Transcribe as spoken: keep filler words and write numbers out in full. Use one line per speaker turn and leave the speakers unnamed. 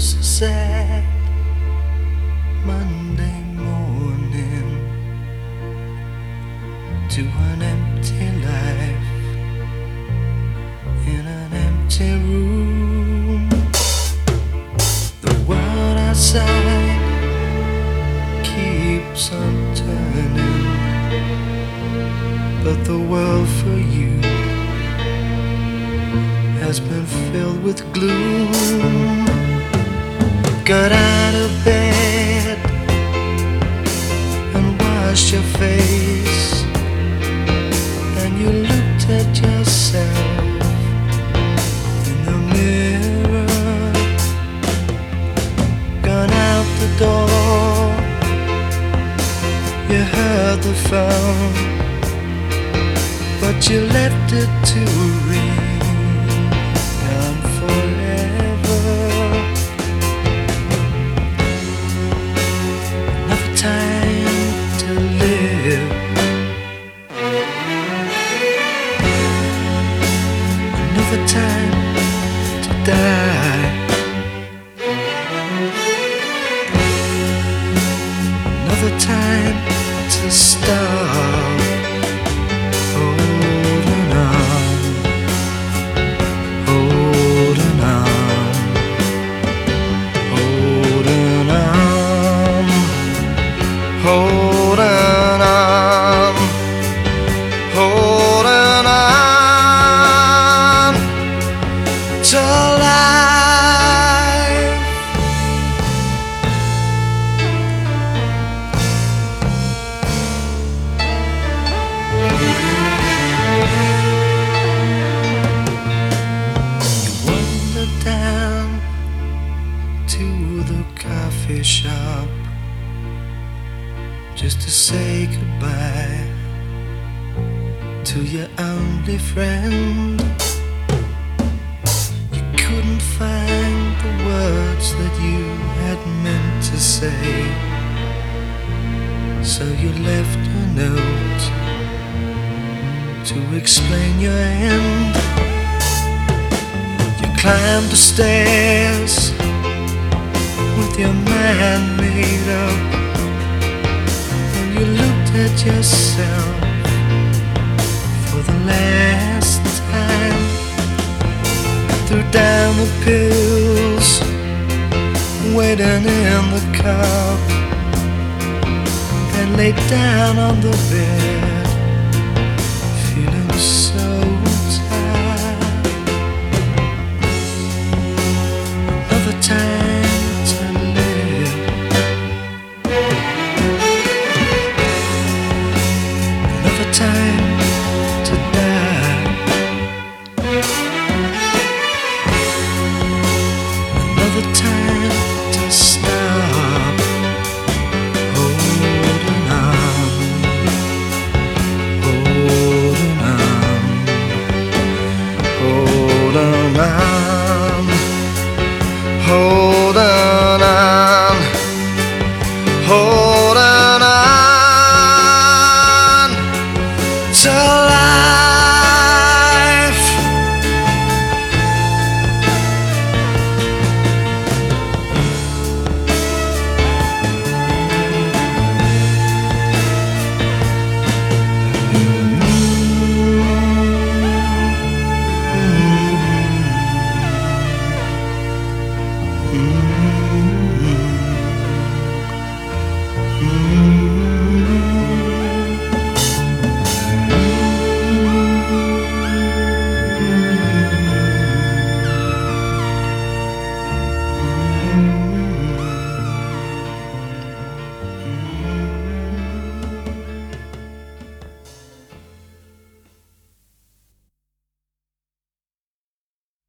was a sad Monday morning to an empty life in an empty room. The world outside keeps on turning, but the world for you has been filled with gloom. Got out of bed and washed your face, and you looked at yourself in the mirror. Gone out the door, you heard the phone, but you left it to ring on forever. Another time to live, another time to die, another time to stop holding on, holding on, holding on, holding on, holding on to life. You wander down to the coffee shop just to say goodbye to your only friend. You couldn't find the words that you had meant to say, so you left a note to explain your end. You climbed the stairs with your mind made up, and you looked at yourself for the last time. Threw down the pills waiting in the cup, and lay down on the bed feeling so tired. Another time